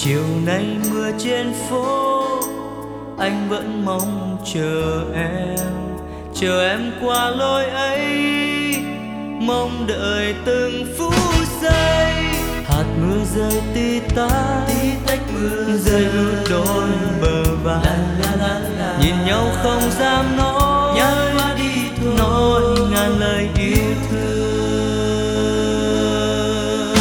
Chiều nay mưa trên phố, anh vẫn mong chờ em qua lối ấy, mong đợi từng phút giây. Hạt mưa rơi tí tách mưa rơi ướt đôi bờ vai, nhìn nhau không dám nói, nói ngàn lời yêu thương.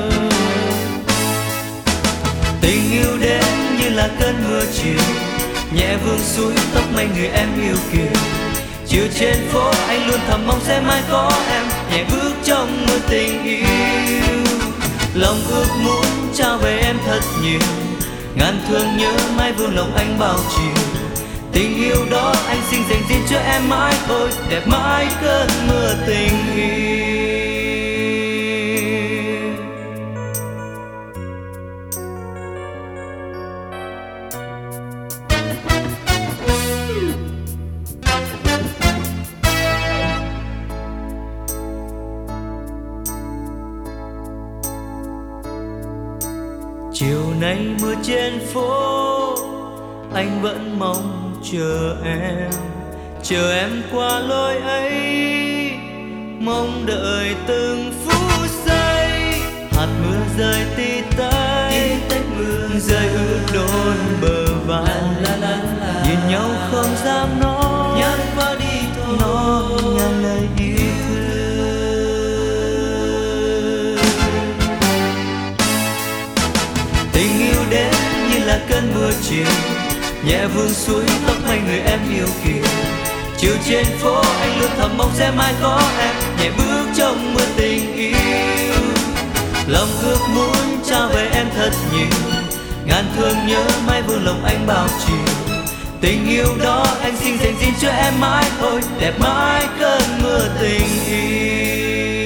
Tình yêu đến như là cơn mưa chiều, nhẹ vương suối tóc mây người em yêu kiều. Chiều trên phố anh luôn thầm mong sẽ mãi có em, nhẹ bước trong mưa tình yêu. Lòng ước muốn trao về em thật nhiều, ngàn thương nhớ mãi vương lòng anh bao chiều. Tình yêu đó anh xin dành riêng cho em mãi thôi, đẹp mãi cơn mưa tình yêu. Chiều nay mưa trên phố, anh vẫn mong chờ em qua lối ấy, mong đợi từng phút giây. Hạt mưa rơi tí tách mưa rơi ướt đôi bờ vai, nhìn nhau không dám nói, nói ngàn lời yêu thương. Tình yêu đến như là cơn mưa chiều, nhẹ vương suối tóc mây người em yêu kiều. Chiều trên phố anh luôn thầm mong sẽ mãi có em, nhẹ bước trong mưa tình yêu. Lòng ước muốn trao về em thật nhiều, ngàn thương nhớ mãi vương lòng anh bao chiều. Tình yêu đó anh xin dành riêng cho em mãi thôi, đẹp mãi cơn mưa tình yêu.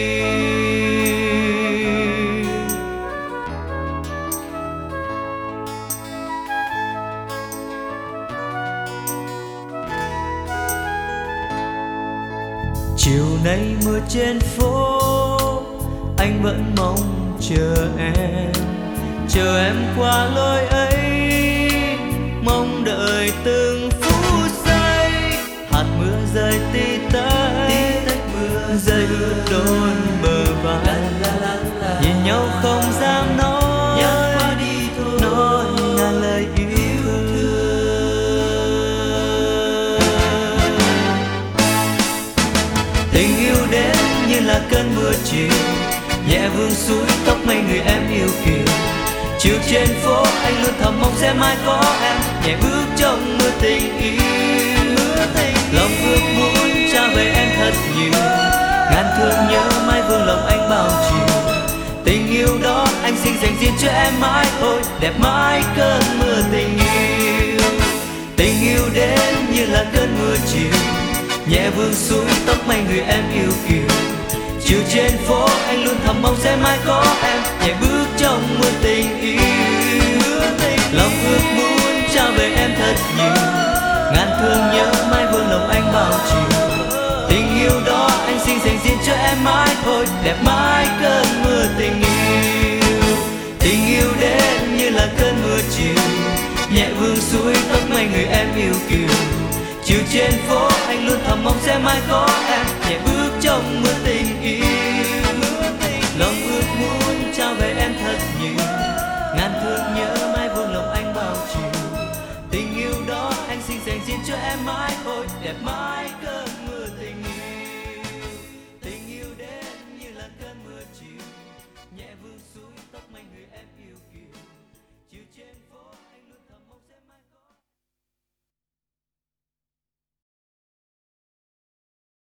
Chiều nay mưa trên phố, anh vẫn mong chờ em qua lối ấy, mong đợi từng phút giây. Hạt mưa rơi tí tách mưa rơi ướt đôi bờ vai, nhìn nhau không dám nói, nói ngàn lời yêu thương. Tình yêu đến như là cơn mưa chiều, nhẹ vương suối tóc mây người em yêu kiều. Chiều trên phố anh luôn thầm mong sẽ mãi có em, nhẹ bước trong mưa tình yêu. Lòng ước muốn trao về em thật nhiều, ngàn thương nhớ mãi vương lòng anh bao chiều. Tình yêu đó anh xin dành riêng cho em mãi thôi, đẹp mãi cơn mưa tình yêu. Tình yêu đến như là cơn mưa chiều, nhẹ vương suối tóc mây người em yêu kiều. Chiều trên phố anh luôn thầm mong sẽ mãi có em, nhẹ bước trong mưa tình yêu. Lòng ước muốn trao về em thật nhiều, ngàn thương nhớ mãi vương lòng anh bao chiều. Tình yêu đó anh xin dành riêng cho em mãi thôi, đẹp mãi cơn mưa tình yêu. Tình yêu đến như là cơn mưa chiều, nhẹ vương suối tóc mây người em yêu kiều. Chiều trên phố anh luôn thầm mong sẽ mãi có em, nhẹ bước trong mưa tình yêu. Lòng ước muốn trao về em thật nhiều, ngàn thương nhớ mãi vương lòng anh bao chiều. Tình yêu đó anh xin dành riêng cho em mãi thôi, đẹp mãi.